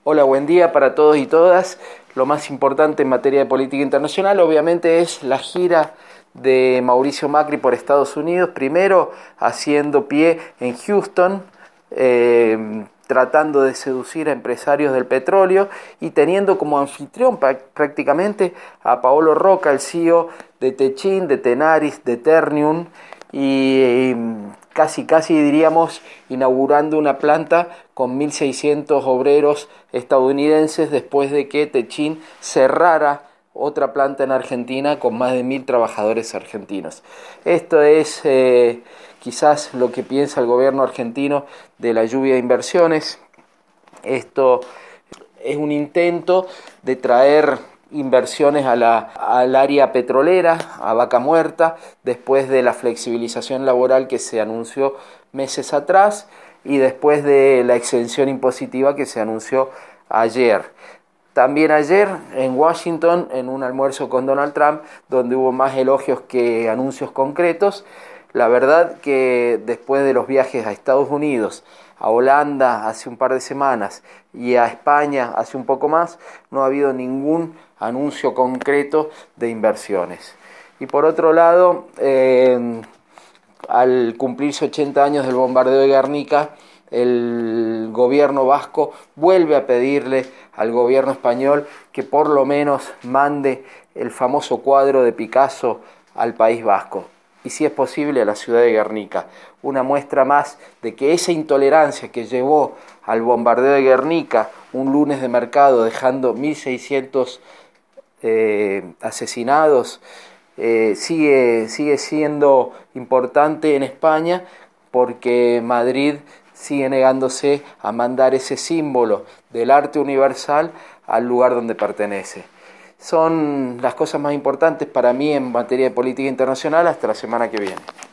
Hola, buen día para todos y todas. Lo más importante en materia de política internacional obviamente es la gira de Mauricio Macri por Estados Unidos, primero haciendo pie en Houston, tratando de seducir a empresarios del petróleo y teniendo como anfitrión prácticamente a Paolo Rocca, el CEO de Techin, de Tenaris, de Ternium, y casi diríamos inaugurando una planta con 1.600 obreros estadounidenses después de que Techin cerrara otra planta en Argentina con más de 1.000 trabajadores argentinos. Esto es quizás lo que piensa el gobierno argentino de la lluvia de inversiones. Esto es un intento de traer inversiones al área petrolera, a Vaca Muerta, después de la flexibilización laboral que se anunció meses atrás y después de la exención impositiva que se anunció ayer. También ayer en Washington, en un almuerzo con Donald Trump, donde hubo más elogios que anuncios concretos. La verdad que después de los viajes a Estados Unidos, a Holanda hace un par de semanas y a España hace un poco más, no ha habido ningún anuncio concreto de inversiones. Y por otro lado, al cumplirse 80 años del bombardeo de Guernica, el gobierno vasco vuelve a pedirle al gobierno español que por lo menos mande el famoso cuadro de Picasso al País Vasco y, si es posible, a la ciudad de Guernica. Una muestra más de que esa intolerancia que llevó al bombardeo de Guernica, un lunes de mercado dejando 1.600 asesinados, sigue siendo importante en España, porque Madrid sigue negándose a mandar ese símbolo del arte universal al lugar donde pertenece. Son las cosas más importantes para mí en materia de política internacional. Hasta la semana que viene.